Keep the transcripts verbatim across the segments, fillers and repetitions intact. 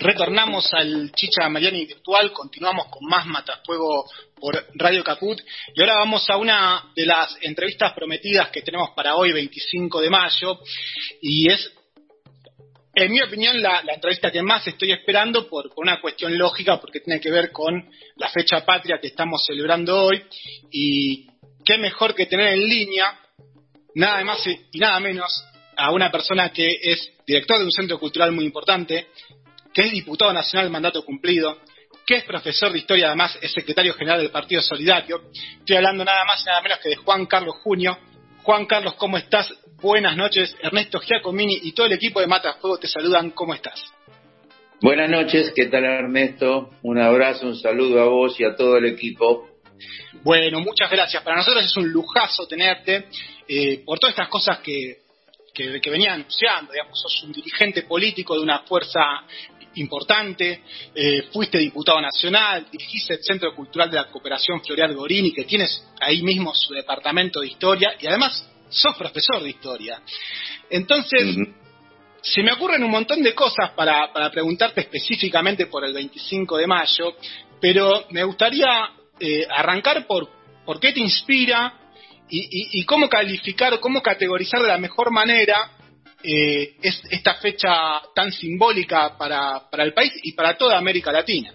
Retornamos al Chicha Mariani virtual, continuamos con más Matafuego por Radio Caput y ahora vamos a una de las entrevistas prometidas que tenemos para hoy, veinticinco de mayo, y es, en mi opinión, la, la entrevista que más estoy esperando por, por una cuestión lógica, porque tiene que ver con la fecha patria que estamos celebrando hoy, y qué mejor que tener en línea, nada más y nada menos, a una persona que es director de un centro cultural muy importante, que es diputado nacional mandato cumplido, que es profesor de historia, además es secretario general del Partido Solidario. Estoy hablando nada más y nada menos que de Juan Carlos Junio. Juan Carlos, ¿cómo estás? Buenas noches. Ernesto Giacomini y todo el equipo de Matafuego te saludan. ¿Cómo estás? Buenas noches, ¿qué tal, Ernesto? Un abrazo, un saludo a vos y a todo el equipo. Bueno, muchas gracias. Para nosotros es un lujazo tenerte, eh, por todas estas cosas que, que, que venía anunciando. Digamos, sos un dirigente político de una fuerza importante, eh, fuiste diputado nacional, dirigiste el Centro Cultural de la Cooperación Floreal Gorini, que tienes ahí mismo su departamento de historia, y además sos profesor de historia. Entonces, uh-huh. se me ocurren un montón de cosas para, para preguntarte específicamente por el veinticinco de mayo, pero me gustaría eh, arrancar por, por qué te inspira y, y, y cómo calificar o cómo categorizar de la mejor manera Eh, es esta fecha tan simbólica para, para el país y para toda América Latina.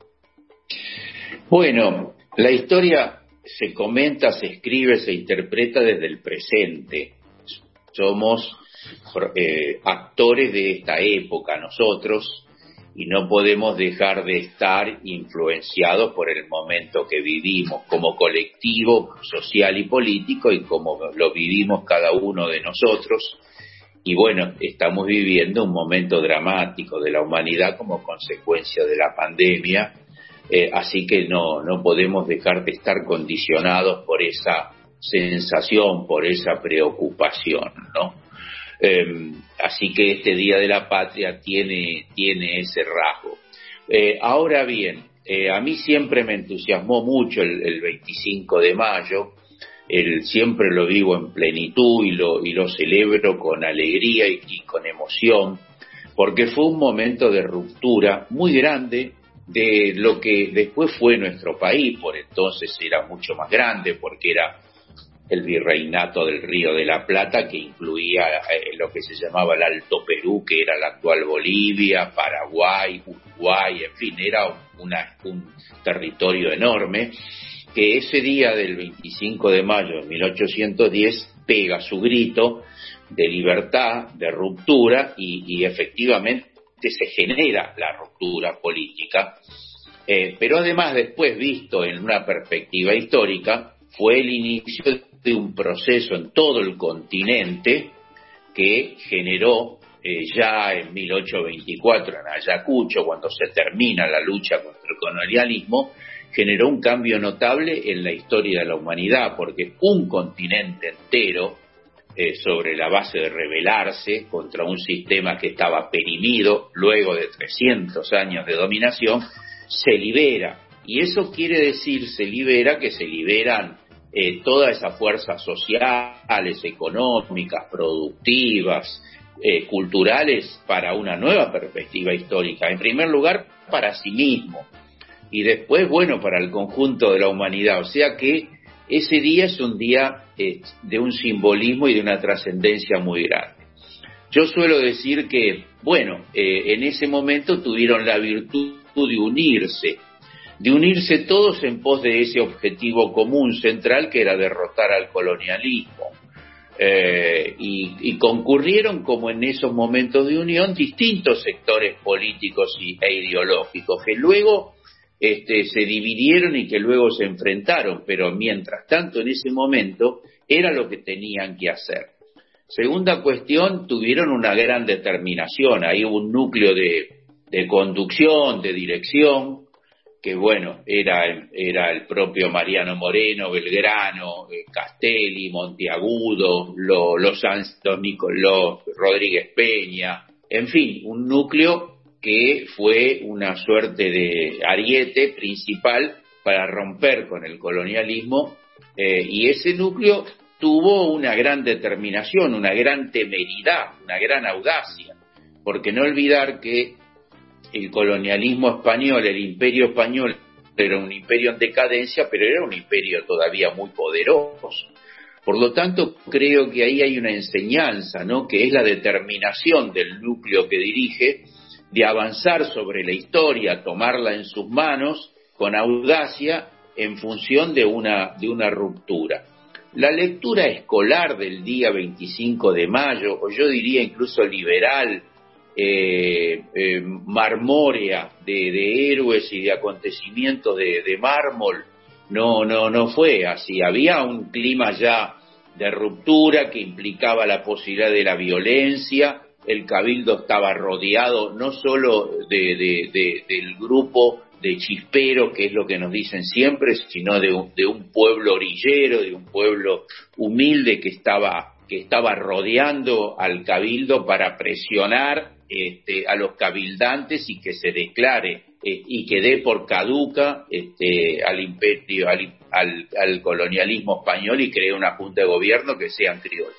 Bueno, la historia se comenta, se escribe, se interpreta desde el presente. Somos eh, actores de esta época nosotros y no podemos dejar de estar influenciados por el momento que vivimos como colectivo social y político y como lo vivimos cada uno de nosotros. Y bueno, estamos viviendo un momento dramático de la humanidad como consecuencia de la pandemia, eh, así que no, no podemos dejar de estar condicionados por esa sensación, por esa preocupación, ¿no? Eh, así que este Día de la Patria tiene, tiene ese rasgo. Eh, ahora bien, eh, a mí siempre me entusiasmó mucho el, el veinticinco de mayo. El, siempre lo vivo en plenitud y lo, y lo celebro con alegría y, y con emoción, porque fue un momento de ruptura muy grande de lo que después fue nuestro país. Por entonces era mucho más grande, porque era el virreinato del Río de la Plata, que incluía eh, lo que se llamaba el Alto Perú, que era la actual Bolivia, Paraguay, Uruguay, en fin, era una, un territorio enorme, que ese día del veinticinco de mayo de mil ochocientos diez pega su grito de libertad, de ruptura, y, y efectivamente se genera la ruptura política. Eh, pero además, después, visto en una perspectiva histórica, fue el inicio de un proceso en todo el continente que generó eh, ya en mil ochocientos veinticuatro en Ayacucho, cuando se termina la lucha contra el colonialismo, generó un cambio notable en la historia de la humanidad, porque un continente entero, eh, sobre la base de rebelarse contra un sistema que estaba perimido luego de trescientos años de dominación, se libera. Y eso quiere decir, se libera, que se liberan eh, todas esas fuerzas sociales, económicas, productivas, eh, culturales, para una nueva perspectiva histórica. En primer lugar, para sí mismo. Y después, bueno, para el conjunto de la humanidad. O sea que ese día es un día eh, de un simbolismo y de una trascendencia muy grande. Yo suelo decir que, bueno, eh, en ese momento tuvieron la virtud de unirse, de unirse todos en pos de ese objetivo común central, que era derrotar al colonialismo. Eh, y, y concurrieron, como en esos momentos de unión, distintos sectores políticos y, e ideológicos, que luego Este, se dividieron y que luego se enfrentaron, pero mientras tanto en ese momento era lo que tenían que hacer. Segunda cuestión, tuvieron una gran determinación. Ahí hubo un núcleo de, de conducción, de dirección, que bueno, era, era el propio Mariano Moreno, Belgrano, eh, Castelli, Monteagudo, lo, los, los Nicolás Rodríguez Peña, en fin, un núcleo que fue una suerte de ariete principal para romper con el colonialismo, eh, y ese núcleo tuvo una gran determinación, una gran temeridad, una gran audacia, porque no olvidar que el colonialismo español, el imperio español, era un imperio en decadencia, pero era un imperio todavía muy poderoso. Por lo tanto, creo que ahí hay una enseñanza, ¿no?, que es la determinación del núcleo que dirige de avanzar sobre la historia, tomarla en sus manos con audacia en función de una, de una ruptura. La lectura escolar del día veinticinco de mayo, o yo diría incluso liberal, eh, eh, marmórea de, de héroes y de acontecimientos de, de mármol, no, no, no fue así. Había un clima ya de ruptura que implicaba la posibilidad de la violencia. El cabildo estaba rodeado no solo de, de, de, del grupo de chisperos, que es lo que nos dicen siempre, sino de un, de un pueblo orillero, de un pueblo humilde que estaba, que estaba rodeando al cabildo para presionar este, a los cabildantes y que se declare eh, y que dé por caduca este, al imperio, al, al, al colonialismo español y cree una junta de gobierno que sean criollos.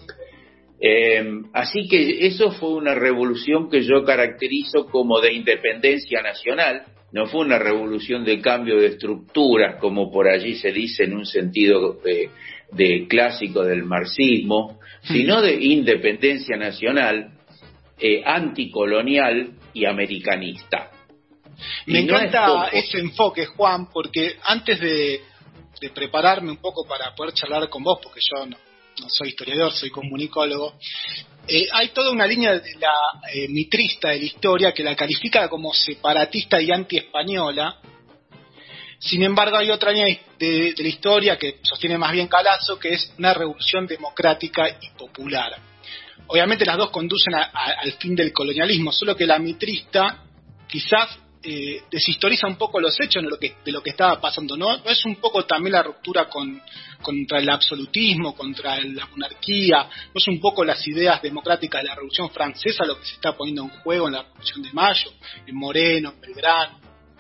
Eh, así que eso fue una revolución que yo caracterizo como de independencia nacional. No fue una revolución de cambio de estructuras, como por allí se dice en un sentido de, de clásico del marxismo, sino de independencia nacional, eh, anticolonial y americanista. Me y encanta no ese enfoque, Juan, porque antes de, de prepararme un poco para poder charlar con vos, porque yo no, no soy historiador, soy comunicólogo, Eh, hay toda una línea de la eh, mitrista de la historia que la califica como separatista y anti-española. Sin embargo, hay otra línea de, de la historia que sostiene más bien Calazo, que es una revolución democrática y popular. Obviamente las dos conducen a, a, al fin del colonialismo, solo que la mitrista quizás eh, deshistoriza un poco los hechos de lo que, de lo que estaba pasando, ¿no? ¿No es un poco también la ruptura con, contra el absolutismo, contra la monarquía? ¿No es un poco las ideas democráticas de la Revolución Francesa lo que se está poniendo en juego en la Revolución de Mayo, en Moreno, en Belgrano?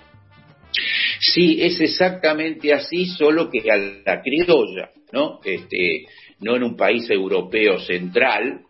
Sí, es exactamente así, solo que a la criolla, ¿no? Este, no en un país europeo central,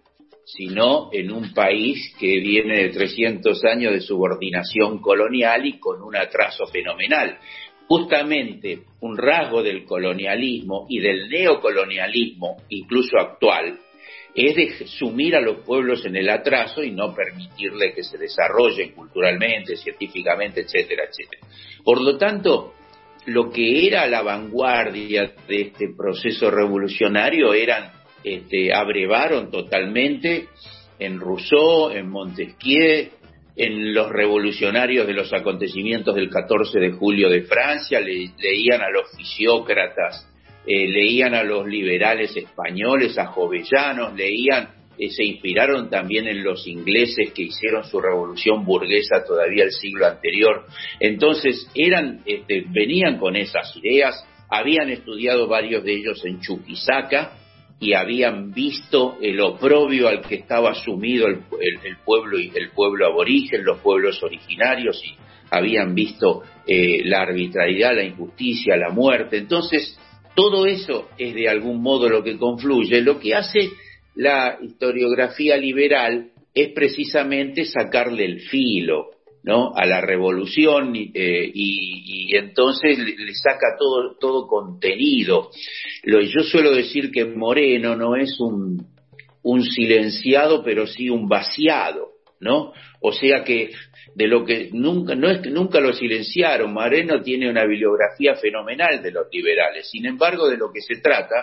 sino en un país que viene de trescientos años de subordinación colonial y con un atraso fenomenal. Justamente un rasgo del colonialismo y del neocolonialismo, incluso actual, es de sumir a los pueblos en el atraso y no permitirle que se desarrollen culturalmente, científicamente, etcétera, etcétera. Por lo tanto, lo que era la vanguardia de este proceso revolucionario eran, este, abrevaron totalmente en Rousseau, en Montesquieu, en los revolucionarios de los acontecimientos del catorce de julio de Francia, le, leían a los fisiócratas, eh, leían a los liberales españoles, a Jovellanos, leían, eh, se inspiraron también en los ingleses que hicieron su revolución burguesa todavía el siglo anterior. Entonces eran, este, venían con esas ideas, habían estudiado varios de ellos en Chuquisaca y habían visto el oprobio al que estaba sumido el, el, el pueblo y el pueblo aborigen, los pueblos originarios, y habían visto eh, la arbitrariedad, la injusticia, la muerte. Entonces todo eso es de algún modo lo que confluye. Lo que hace la historiografía liberal es precisamente sacarle el filo, ¿no?, a la revolución, eh, y, y entonces le, le saca todo, todo contenido. Lo, yo suelo decir que Moreno no es un, un silenciado, pero sí un vaciado, ¿no? O sea que de lo que nunca, no es que nunca lo silenciaron. Moreno tiene una bibliografía fenomenal de los liberales. Sin embargo, de lo que se trata,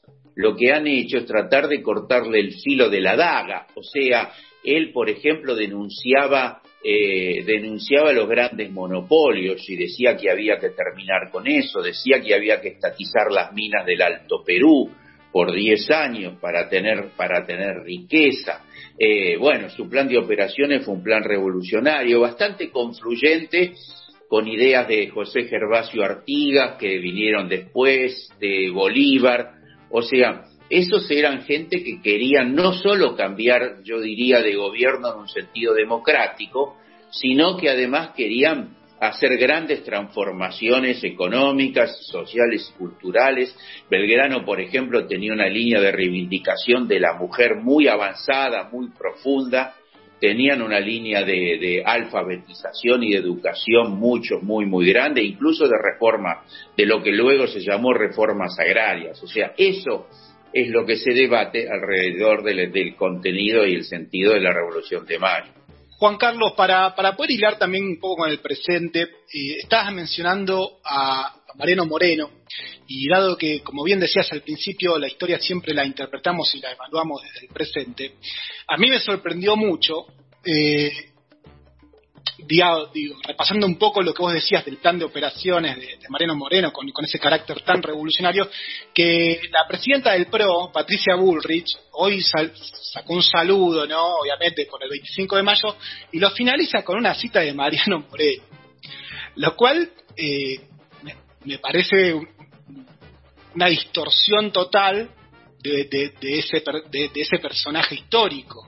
lo que han hecho es tratar de cortarle el filo de la daga. O sea, él, por ejemplo, denunciaba Eh, denunciaba los grandes monopolios y decía que había que terminar con eso, decía que había que estatizar las minas del Alto Perú por diez años para tener, para tener riqueza. Eh, bueno, su plan de operaciones fue un plan revolucionario, bastante confluyente con ideas de José Gervasio Artigas, que vinieron después, de Bolívar. O sea, esos eran gente que querían no solo cambiar, yo diría, de gobierno en un sentido democrático, sino que además querían hacer grandes transformaciones económicas, sociales y culturales. Belgrano, por ejemplo, tenía una línea de reivindicación de la mujer muy avanzada, muy profunda, tenían una línea de, de alfabetización y de educación mucho, muy, muy grande, incluso de reforma, de lo que luego se llamó reformas agrarias. O sea, eso es lo que se debate alrededor del, del contenido y el sentido de la Revolución de Mayo. Juan Carlos, para, para poder hilar también un poco con el presente, eh, estabas mencionando a Mariano Moreno, y dado que, como bien decías al principio, la historia siempre la interpretamos y la evaluamos desde el presente, a mí me sorprendió mucho, eh, digo, digo, repasando un poco lo que vos decías del plan de operaciones de, de Mariano Moreno, con, con ese carácter tan revolucionario, que la presidenta del P R O, Patricia Bullrich, hoy sal, sacó un saludo, ¿no? Obviamente por el veinticinco de mayo, y lo finaliza con una cita de Mariano Moreno, lo cual eh, me, me parece una distorsión total de, de, de, ese, de, de ese personaje histórico.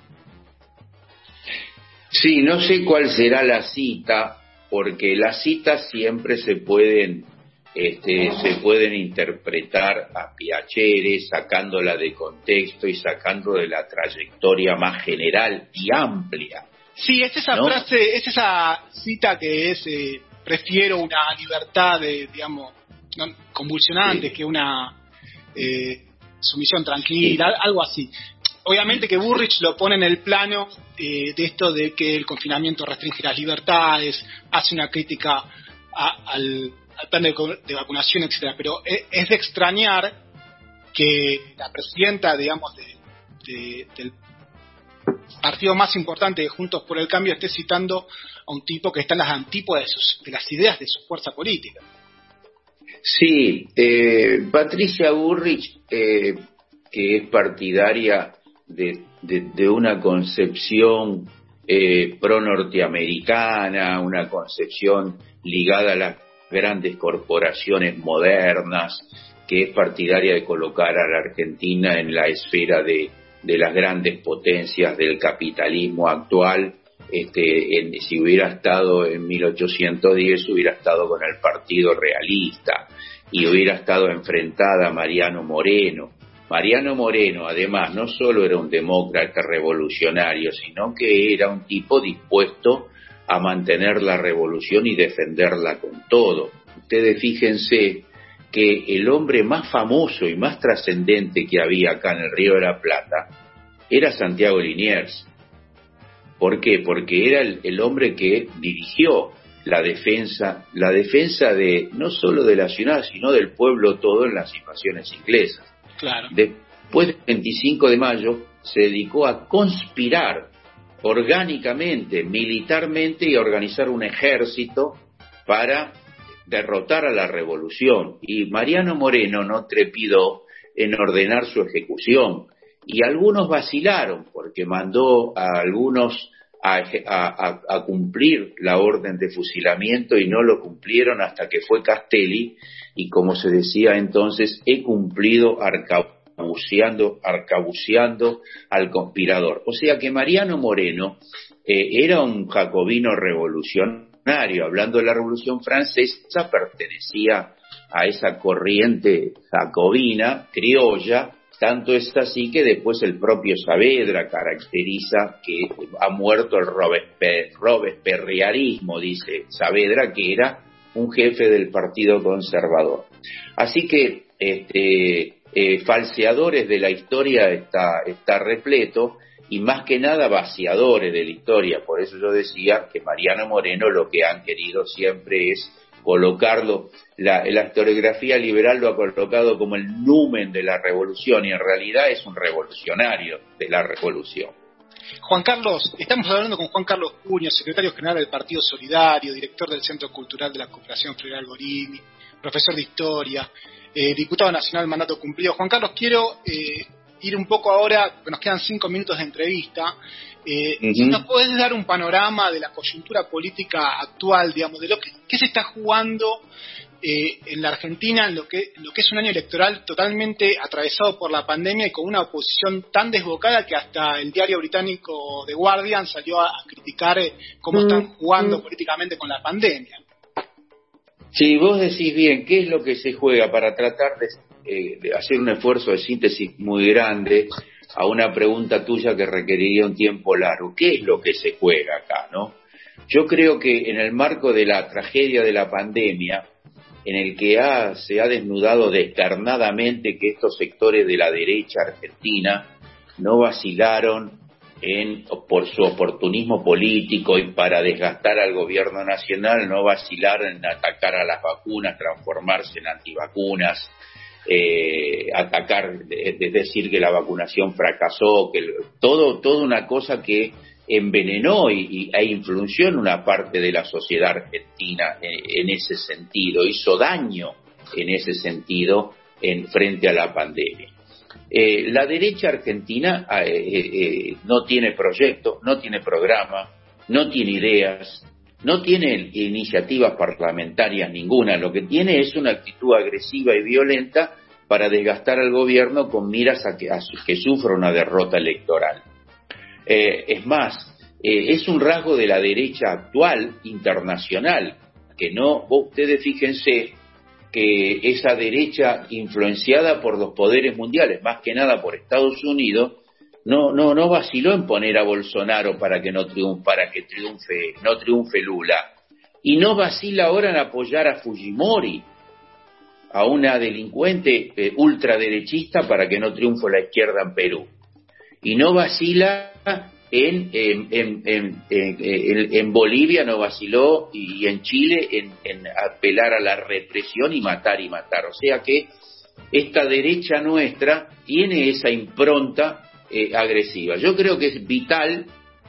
Sí, no sé cuál será la cita, porque las citas siempre se pueden este, se pueden interpretar a piacere, sacándola de contexto y sacando de la trayectoria más general y amplia. Sí, es esa ¿no? frase, es esa cita que es eh, prefiero una libertad, de, digamos, no, convulsionante, sí, que una eh, sumisión tranquila, sí, algo así. Obviamente que Bullrich lo pone en el plano eh, de esto de que el confinamiento restringe las libertades, hace una crítica a, al, al plan de, de vacunación, etcétera. Pero es, es de extrañar que la presidenta, digamos, de, de, del partido más importante de Juntos por el Cambio esté citando a un tipo que está en las antípodas de, sus, de las ideas de su fuerza política. Sí, eh, Patricia Bullrich, eh, que es partidaria De, de, de una concepción eh, pro-norteamericana, una concepción ligada a las grandes corporaciones modernas, que es partidaria de colocar a la Argentina en la esfera de, de las grandes potencias del capitalismo actual. Este, en, si hubiera estado en mil ochocientos diez, hubiera estado con el Partido Realista y hubiera estado enfrentada a Mariano Moreno. Mariano Moreno, además, no solo era un demócrata revolucionario, sino que era un tipo dispuesto a mantener la revolución y defenderla con todo. Ustedes fíjense que el hombre más famoso y más trascendente que había acá en el Río de la Plata era Santiago Liniers. ¿Por qué? Porque era el, el hombre que dirigió la defensa, la defensa de no solo de la ciudad, sino del pueblo todo en las invasiones inglesas. Claro. Después del veinticinco de mayo se dedicó a conspirar orgánicamente, militarmente y a organizar un ejército para derrotar a la revolución. Y Mariano Moreno no trepidó en ordenar su ejecución. Y algunos vacilaron porque mandó a algunos a, a, a cumplir la orden de fusilamiento y no lo cumplieron hasta que fue Castelli. Y como se decía entonces, he cumplido arcabuceando, arcabuceando al conspirador. O sea que Mariano Moreno eh, era un jacobino revolucionario. Hablando de la Revolución Francesa, pertenecía a esa corriente jacobina, criolla. Tanto es así que después el propio Saavedra caracteriza que ha muerto el Robesper, robesperriarismo, dice Saavedra, que era un jefe del Partido Conservador. Así que este, eh, falseadores de la historia está, está repleto, y más que nada vaciadores de la historia. Por eso yo decía que Mariano Moreno lo que han querido siempre es colocarlo, la, la historiografía liberal lo ha colocado como el numen de la revolución, y en realidad es un revolucionario de la revolución. Juan Carlos, estamos hablando con Juan Carlos Cunio, secretario general del Partido Solidario, director del Centro Cultural de la Cooperación Federal Gorini, profesor de Historia, eh, diputado nacional, mandato cumplido. Juan Carlos, quiero eh, ir un poco ahora, porque nos quedan cinco minutos de entrevista, eh, uh-huh. si nos podés dar un panorama de la coyuntura política actual, digamos, de lo que, que se está jugando eh, en la Argentina en lo, que, en lo que es un año electoral totalmente atravesado por la pandemia y con una oposición tan desbocada que hasta el diario británico The Guardian salió a, a criticar eh, cómo uh-huh. están jugando políticamente con la pandemia. Sí, vos decís bien, ¿qué es lo que se juega para tratar de, eh, de hacer un esfuerzo de síntesis muy grande? a una pregunta tuya que requeriría un tiempo largo. ¿Qué es lo que se juega acá, no? Yo creo que en el marco de la tragedia de la pandemia, en el que ha, se ha desnudado descarnadamente que estos sectores de la derecha argentina no vacilaron en, por su oportunismo político y para desgastar al gobierno nacional, no vacilaron en atacar a las vacunas, transformarse en antivacunas, eh, atacar, es de decir que la vacunación fracasó, que el, todo, toda una cosa que envenenó y, y, e influyó en una parte de la sociedad argentina en, en ese sentido, hizo daño en ese sentido en frente a la pandemia. Eh, la derecha argentina eh, eh, no tiene proyecto, no tiene programa, no tiene ideas, no tiene iniciativas parlamentarias ninguna, lo que tiene es una actitud agresiva y violenta para desgastar al gobierno con miras a que, a que sufra una derrota electoral. Eh, es más, eh, es un rasgo de la derecha actual, internacional, que no, ustedes fíjense que esa derecha influenciada por los poderes mundiales, más que nada por Estados Unidos, no, no, no vaciló en poner a Bolsonaro para que no triunfe, para que triunfe, no triunfe Lula, y no vacila ahora en apoyar a Fujimori, a una delincuente eh, ultraderechista para que no triunfe la izquierda en Perú. Y no vacila en, en, en, en, en, en Bolivia, no vaciló, y en Chile en, en apelar a la represión y matar y matar. O sea que esta derecha nuestra tiene esa impronta eh, agresiva. Yo creo que es vital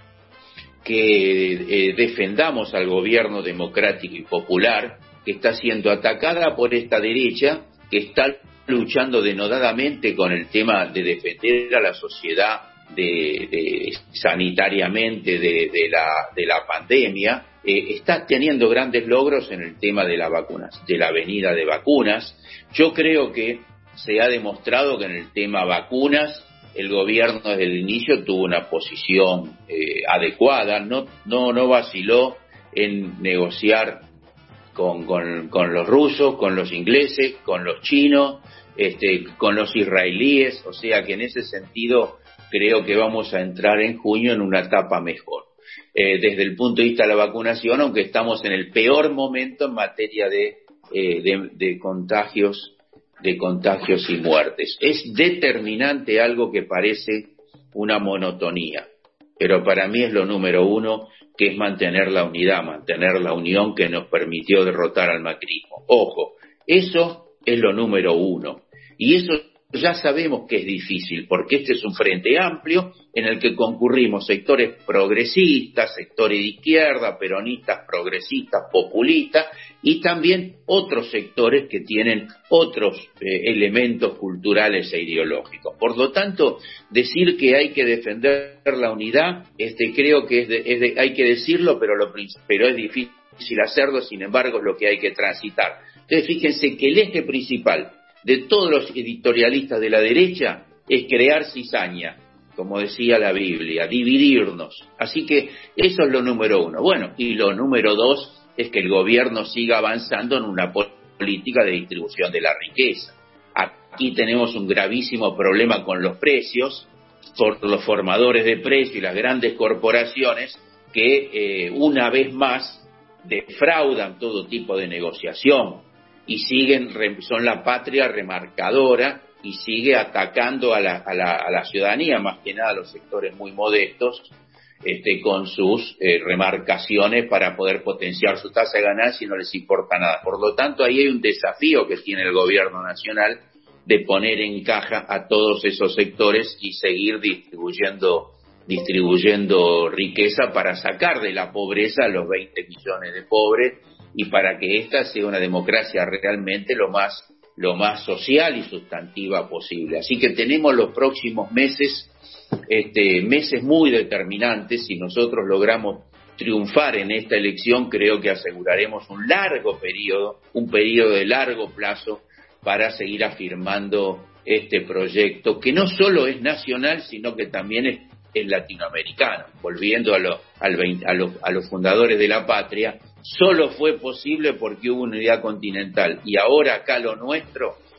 que eh, defendamos al gobierno democrático y popular que está siendo atacada por esta derecha que está luchando denodadamente con el tema de defender a la sociedad de, de sanitariamente de, de la de la pandemia. Eh, está teniendo grandes logros en el tema de las vacunas, de la venida de vacunas. Yo creo que se ha demostrado que en el tema vacunas el gobierno desde el inicio tuvo una posición eh, adecuada, no no no vaciló en negociar con, con con los rusos, con los ingleses, con los chinos, este, con los israelíes, o sea que en ese sentido creo que vamos a entrar en junio en una etapa mejor. Eh, desde el punto de vista de la vacunación, aunque estamos en el peor momento en materia de, eh, de, de contagios, de contagios y muertes. Es determinante algo que parece una monotonía, pero para mí es lo número uno, que es mantener la unidad, mantener la unión que nos permitió derrotar al macrismo. Ojo, eso es lo número uno. Y eso ya sabemos que es difícil, porque este es un frente amplio en el que concurrimos sectores progresistas, sectores de izquierda, peronistas, progresistas, populistas, y también otros sectores que tienen otros eh, elementos culturales e ideológicos. Por lo tanto, decir que hay que defender la unidad, este, creo que es de, es de, hay que decirlo, pero, lo, pero es difícil hacerlo, sin embargo es lo que hay que transitar. Entonces fíjense que el eje principal de todos los editorialistas de la derecha es crear cizaña, como decía la Biblia, dividirnos. Así que eso es lo número uno. Bueno, y lo número dos es que el gobierno siga avanzando en una política de distribución de la riqueza. Aquí tenemos un gravísimo problema con los precios, por los formadores de precios y las grandes corporaciones que eh, una vez más defraudan todo tipo de negociación y siguen, son la patria remarcadora y sigue atacando a la, a la, a la ciudadanía, más que nada a los sectores muy modestos, este, con sus eh, remarcaciones para poder potenciar su tasa de ganancia y no les importa nada. Por lo tanto, ahí hay un desafío que tiene el gobierno nacional de poner en caja a todos esos sectores y seguir distribuyendo, distribuyendo riqueza para sacar de la pobreza a los veinte millones de pobres y para que esta sea una democracia realmente lo más, lo más social y sustantiva posible. Así que tenemos los próximos meses, este, meses muy determinantes. Si nosotros logramos triunfar en esta elección, creo que aseguraremos un largo periodo, un periodo de largo plazo para seguir afirmando este proyecto, que no solo es nacional, sino que también es, es latinoamericano. Volviendo a, lo, al veinte, a, lo, a los fundadores de la patria, solo fue posible porque hubo unidad continental, y ahora acá lo nuestro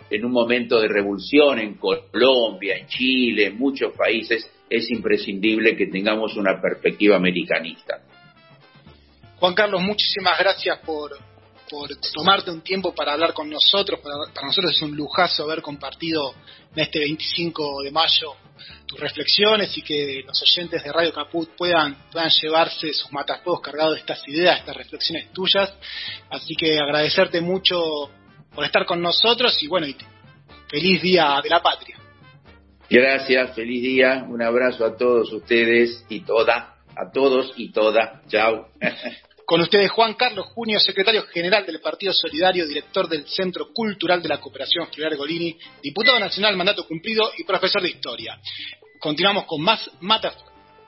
en un momento de revolución en Colombia, en Chile, en muchos países, es imprescindible que tengamos una perspectiva americanista. Juan Carlos, muchísimas gracias por, por tomarte un tiempo para hablar con nosotros. Para, para nosotros es un lujazo haber compartido en este veinticinco de mayo tus reflexiones y que los oyentes de Radio Caput puedan, puedan llevarse sus matafuegos cargados de estas ideas, estas reflexiones tuyas. Así que agradecerte mucho por estar con nosotros y bueno, y feliz Día de la Patria. Gracias, feliz día, un abrazo a todos ustedes y toda, a todos y toda, chao. Con ustedes Juan Carlos Junio, secretario general del Partido Solidario, director del Centro Cultural de la Cooperación Fluvial Golini, diputado nacional, mandato cumplido y profesor de historia. Continuamos con más Matafuegos.